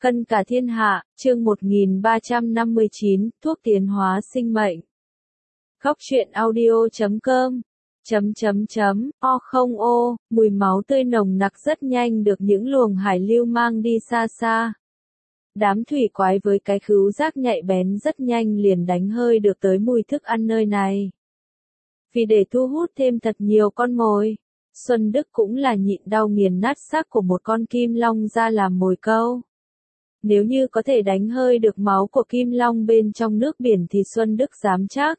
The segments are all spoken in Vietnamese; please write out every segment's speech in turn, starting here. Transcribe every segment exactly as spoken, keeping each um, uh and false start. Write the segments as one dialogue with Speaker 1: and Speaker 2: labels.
Speaker 1: Cân cả thiên hạ, chương một nghìn ba trăm năm mươi chín, thuốc tiến hóa sinh mệnh. Góc truyện audio chấm com chấm chấm chấm o không ô, mùi máu tươi nồng nặc rất nhanh được những luồng hải lưu mang đi xa xa. Đám thủy quái với cái khứu giác nhạy bén rất nhanh liền đánh hơi được tới mùi thức ăn nơi này. Vì để thu hút thêm thật nhiều con mồi, Xuân Đức cũng là nhịn đau nghiền nát xác của một con kim long ra làm mồi câu. Nếu như có thể đánh hơi được máu của kim long bên trong nước biển thì Xuân Đức dám chắc.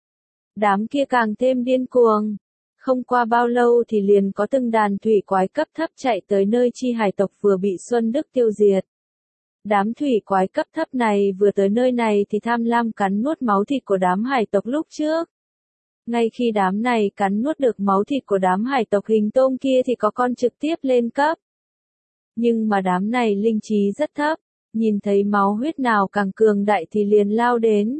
Speaker 1: Đám kia càng thêm điên cuồng. Không qua bao lâu thì liền có từng đàn thủy quái cấp thấp chạy tới nơi chi hải tộc vừa bị Xuân Đức tiêu diệt. Đám thủy quái cấp thấp này vừa tới nơi này thì tham lam cắn nuốt máu thịt của đám hải tộc lúc trước. Ngay khi đám này cắn nuốt được máu thịt của đám hải tộc hình tôm kia thì có con trực tiếp lên cấp. Nhưng mà đám này linh trí rất thấp, nhìn thấy máu huyết nào càng cường đại thì liền lao đến.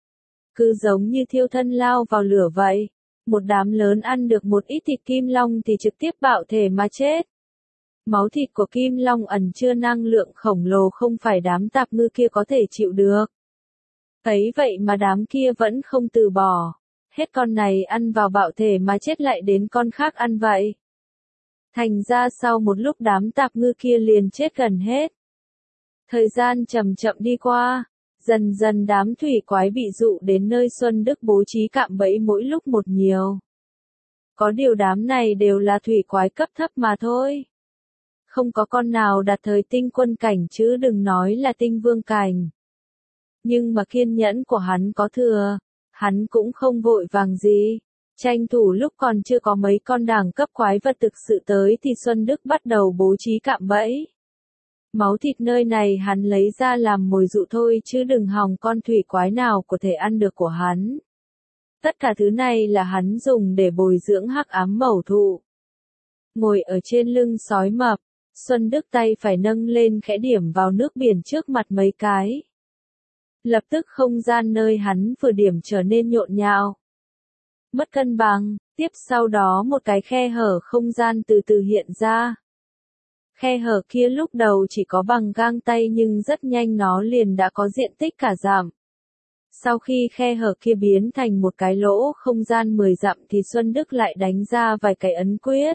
Speaker 1: Cứ giống như thiêu thân lao vào lửa vậy, một đám lớn ăn được một ít thịt kim long thì trực tiếp bạo thể mà chết. Máu thịt của kim long ẩn chứa năng lượng khổng lồ không phải đám tạp ngư kia có thể chịu được. Thấy vậy mà đám kia vẫn không từ bỏ. Hết con này ăn vào bạo thể mà chết lại đến con khác ăn vậy. Thành ra sau một lúc đám tạp ngư kia liền chết gần hết. Thời gian chậm chậm đi qua, dần dần đám thủy quái bị dụ đến nơi Xuân Đức bố trí cạm bẫy mỗi lúc một nhiều. Có điều đám này đều là thủy quái cấp thấp mà thôi. Không có con nào đạt thời tinh quân cảnh chứ đừng nói là tinh vương cảnh. Nhưng mà kiên nhẫn của hắn có thừa. Hắn cũng không vội vàng gì, tranh thủ lúc còn chưa có mấy con đẳng cấp quái vật thực sự tới thì Xuân Đức bắt đầu bố trí cạm bẫy. Máu thịt nơi này hắn lấy ra làm mồi dụ thôi chứ đừng hòng con thủy quái nào có thể ăn được của hắn. Tất cả thứ này là hắn dùng để bồi dưỡng hắc ám mẩu thụ. Ngồi ở trên lưng sói mập, Xuân Đức tay phải nâng lên khẽ điểm vào nước biển trước mặt mấy cái. Lập tức không gian nơi hắn vừa điểm trở nên nhộn nhạo. Mất cân bằng, tiếp sau đó một cái khe hở không gian từ từ hiện ra. Khe hở kia lúc đầu chỉ có bằng gang tay nhưng rất nhanh nó liền đã có diện tích cả dặm. Sau khi khe hở kia biến thành một cái lỗ không gian mười dặm thì Xuân Đức lại đánh ra vài cái ấn quyết.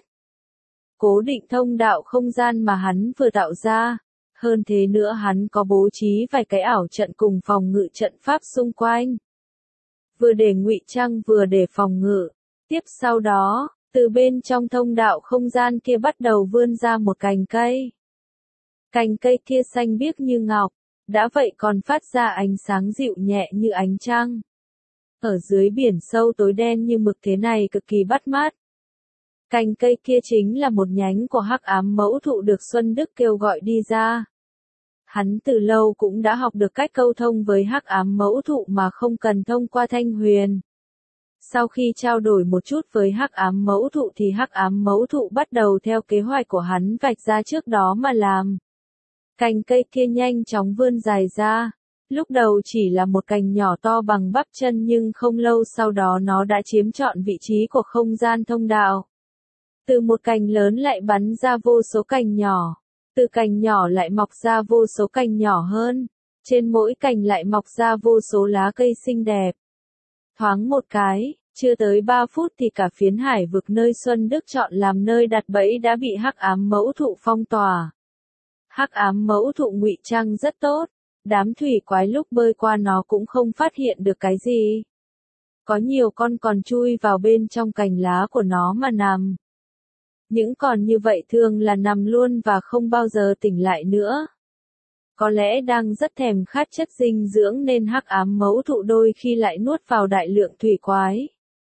Speaker 1: Cố định thông đạo không gian mà hắn vừa tạo ra. Hơn thế nữa hắn có bố trí vài cái ảo trận cùng phòng ngự trận pháp xung quanh. Vừa để ngụy trang vừa để phòng ngự. Tiếp sau đó, từ bên trong thông đạo không gian kia bắt đầu vươn ra một cành cây. Cành cây kia xanh biếc như ngọc, đã vậy còn phát ra ánh sáng dịu nhẹ như ánh trăng. Ở dưới biển sâu tối đen như mực thế này cực kỳ bắt mắt. Cành cây kia chính là một nhánh của hắc ám mẫu thụ được Xuân Đức kêu gọi đi ra. Hắn từ lâu cũng đã học được cách câu thông với hắc ám mẫu thụ mà không cần thông qua thanh huyền. Sau khi trao đổi một chút với hắc ám mẫu thụ thì hắc ám mẫu thụ bắt đầu theo kế hoạch của hắn vạch ra trước đó mà làm. Cành cây kia nhanh chóng vươn dài ra. Lúc đầu chỉ là một cành nhỏ to bằng bắp chân nhưng không lâu sau đó nó đã chiếm trọn vị trí của không gian thông đạo. Từ một cành lớn lại bắn ra vô số cành nhỏ. Từ cành nhỏ lại mọc ra vô số cành nhỏ hơn. Trên mỗi cành lại mọc ra vô số lá cây xinh đẹp. Thoáng một cái, chưa tới ba phút thì cả phiến hải vực nơi Xuân Đức chọn làm nơi đặt bẫy đã bị hắc ám mẫu thụ phong tỏa. Hắc ám mẫu thụ ngụy trang rất tốt. Đám thủy quái lúc bơi qua nó cũng không phát hiện được cái gì. Có nhiều con còn chui vào bên trong cành lá của nó mà nằm. Những con như vậy thường là nằm luôn và không bao giờ tỉnh lại nữa. Có lẽ đang rất thèm khát chất dinh dưỡng nên hắc ám mẫu thụ đôi khi lại nuốt vào đại lượng thủy quái.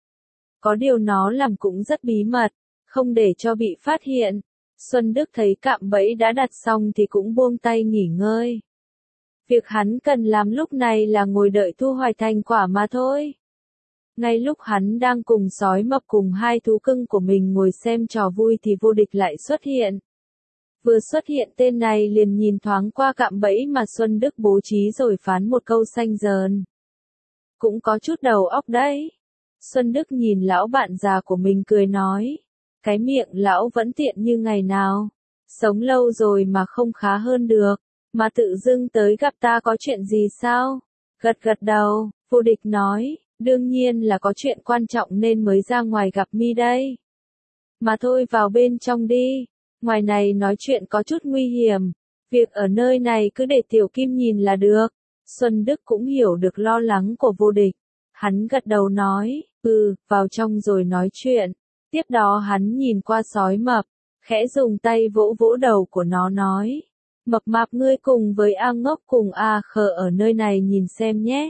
Speaker 1: Có điều nó làm cũng rất bí mật, không để cho bị phát hiện. Xuân Đức thấy cạm bẫy đã đặt xong thì cũng buông tay nghỉ ngơi. Việc hắn cần làm lúc này là ngồi đợi thu hoạch thành quả mà thôi. Ngay lúc hắn đang cùng sói mập cùng hai thú cưng của mình ngồi xem trò vui thì vô địch lại xuất hiện. Vừa xuất hiện tên này liền nhìn thoáng qua cạm bẫy mà Xuân Đức bố trí rồi phán một câu xanh dờn. Cũng có chút đầu óc đấy. Xuân Đức nhìn lão bạn già của mình cười nói. Cái miệng lão vẫn tiện như ngày nào. Sống lâu rồi mà không khá hơn được. Mà tự dưng tới gặp ta có chuyện gì sao? Gật gật đầu, vô địch nói, đương nhiên là có chuyện quan trọng nên mới ra ngoài gặp mi đây. Mà thôi vào bên trong đi, ngoài này nói chuyện có chút nguy hiểm, việc ở nơi này cứ để Tiểu Kim nhìn là được. Xuân Đức cũng hiểu được lo lắng của vô địch. Hắn gật đầu nói, ừ, vào trong rồi nói chuyện. Tiếp đó hắn nhìn qua sói mập, khẽ dùng tay vỗ vỗ đầu của nó nói. Mập mạp ngươi cùng với A Ngốc cùng A Khờ ở nơi này nhìn xem nhé.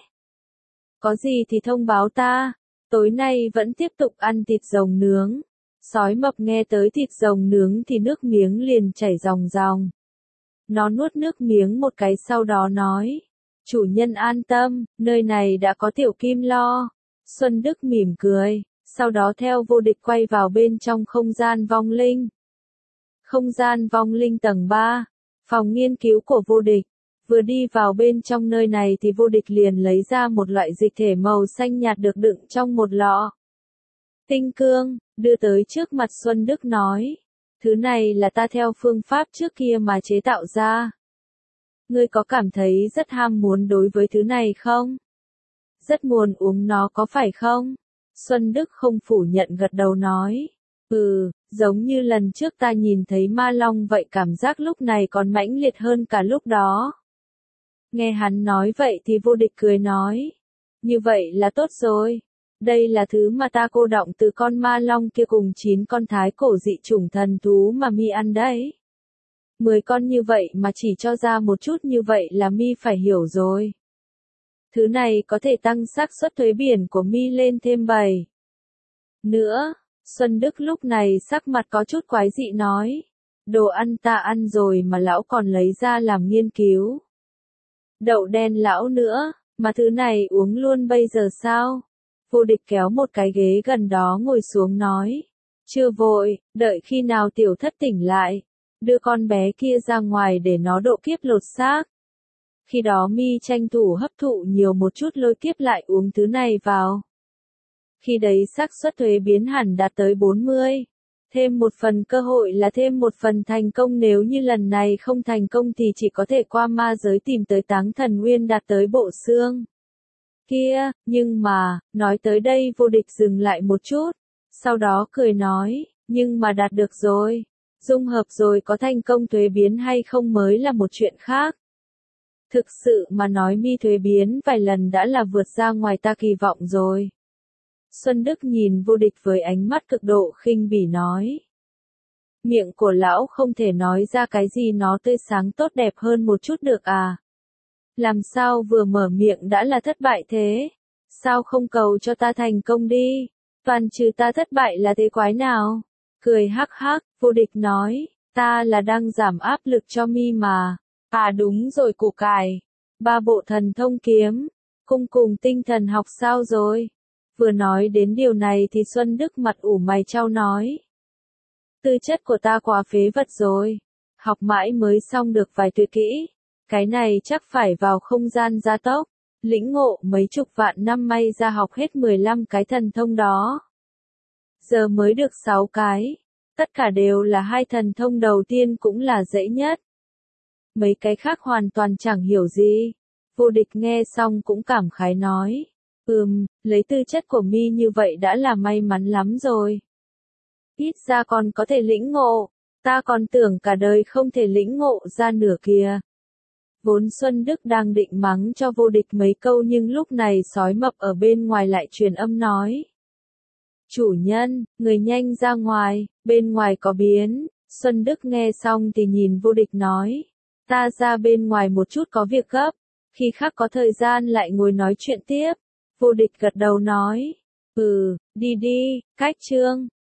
Speaker 1: Có gì thì thông báo ta, tối nay vẫn tiếp tục ăn thịt rồng nướng. Sói mập nghe tới thịt rồng nướng thì nước miếng liền chảy ròng ròng. Nó nuốt nước miếng một cái sau đó nói. Chủ nhân an tâm, nơi này đã có Tiểu Kim lo. Xuân Đức mỉm cười, sau đó theo vô địch quay vào bên trong không gian vong linh. Không gian vong linh tầng ba, phòng nghiên cứu của vô địch. Vừa đi vào bên trong nơi này thì vô địch liền lấy ra một loại dịch thể màu xanh nhạt được đựng trong một lọ. Tinh cương, đưa tới trước mặt Xuân Đức nói. Thứ này là ta theo phương pháp trước kia mà chế tạo ra. Ngươi có cảm thấy rất ham muốn đối với thứ này không? Rất muốn uống nó có phải không? Xuân Đức không phủ nhận gật đầu nói. Ừ, giống như lần trước ta nhìn thấy ma long vậy, cảm giác lúc này còn mãnh liệt hơn cả lúc đó. Nghe hắn nói vậy thì vô địch cười nói. Như vậy là tốt rồi. Đây là thứ mà ta cô đọng từ con ma long kia cùng chín con thái cổ dị chủng thần thú mà mi ăn đấy. Mười con như vậy mà chỉ cho ra một chút như vậy là mi phải hiểu rồi. Thứ này có thể tăng xác suất thuế biển của mi lên thêm bảy. Nữa, Xuân Đức lúc này sắc mặt có chút quái dị nói. Đồ ăn ta ăn rồi mà lão còn lấy ra làm nghiên cứu. Đậu đen lão nữa, mà thứ này uống luôn bây giờ sao? Vô địch kéo một cái ghế gần đó ngồi xuống nói. Chưa vội, đợi khi nào tiểu thất tỉnh lại. Đưa con bé kia ra ngoài để nó độ kiếp lột xác. Khi đó mi tranh thủ hấp thụ nhiều một chút lôi kiếp lại uống thứ này vào. Khi đấy xác suất thuế biến hẳn đạt tới bốn mươi. Thêm một phần cơ hội là thêm một phần thành công, nếu như lần này không thành công thì chỉ có thể qua ma giới tìm tới Táng Thần Nguyên đạt tới bộ xương. Kia, nhưng mà, nói tới đây vô địch dừng lại một chút. Sau đó cười nói, nhưng mà đạt được rồi. Dung hợp rồi có thành công thuế biến hay không mới là một chuyện khác. Thực sự mà nói mi thuế biến vài lần đã là vượt ra ngoài ta kỳ vọng rồi. Xuân Đức nhìn vô địch với ánh mắt cực độ khinh bỉ nói. Miệng của lão không thể nói ra cái gì nó tươi sáng tốt đẹp hơn một chút được à? Làm sao vừa mở miệng đã là thất bại thế? Sao không cầu cho ta thành công đi? Toàn trừ ta thất bại là thế quái nào? Cười hắc hắc, vô địch nói, ta là đang giảm áp lực cho mi mà. À đúng rồi củ cải. Ba bộ thần thông kiếm. Cung cùng tinh thần học sao rồi? Vừa nói đến điều này thì Xuân Đức mặt ủ mày chau nói. Tư chất của ta quá phế vật rồi. Học mãi mới xong được vài tuyệt kỹ. Cái này chắc phải vào không gian gia tốc. Lĩnh ngộ mấy chục vạn năm may ra học hết mười lăm cái thần thông đó. Giờ mới được sáu cái. Tất cả đều là hai thần thông đầu tiên cũng là dễ nhất. Mấy cái khác hoàn toàn chẳng hiểu gì. Vô địch nghe xong cũng cảm khái nói. Ừm, lấy tư chất của mi như vậy đã là may mắn lắm rồi. Ít ra còn có thể lĩnh ngộ. Ta còn tưởng cả đời không thể lĩnh ngộ ra nửa kìa. Vốn Xuân Đức đang định mắng cho vô địch mấy câu nhưng lúc này sói mập ở bên ngoài lại truyền âm nói. Chủ nhân, người nhanh ra ngoài, bên ngoài có biến. Xuân Đức nghe xong thì nhìn vô địch nói. Ta ra bên ngoài một chút có việc gấp. Khi khác có thời gian lại ngồi nói chuyện tiếp. Vô địch gật đầu nói. Ừ, đi đi, cách chương.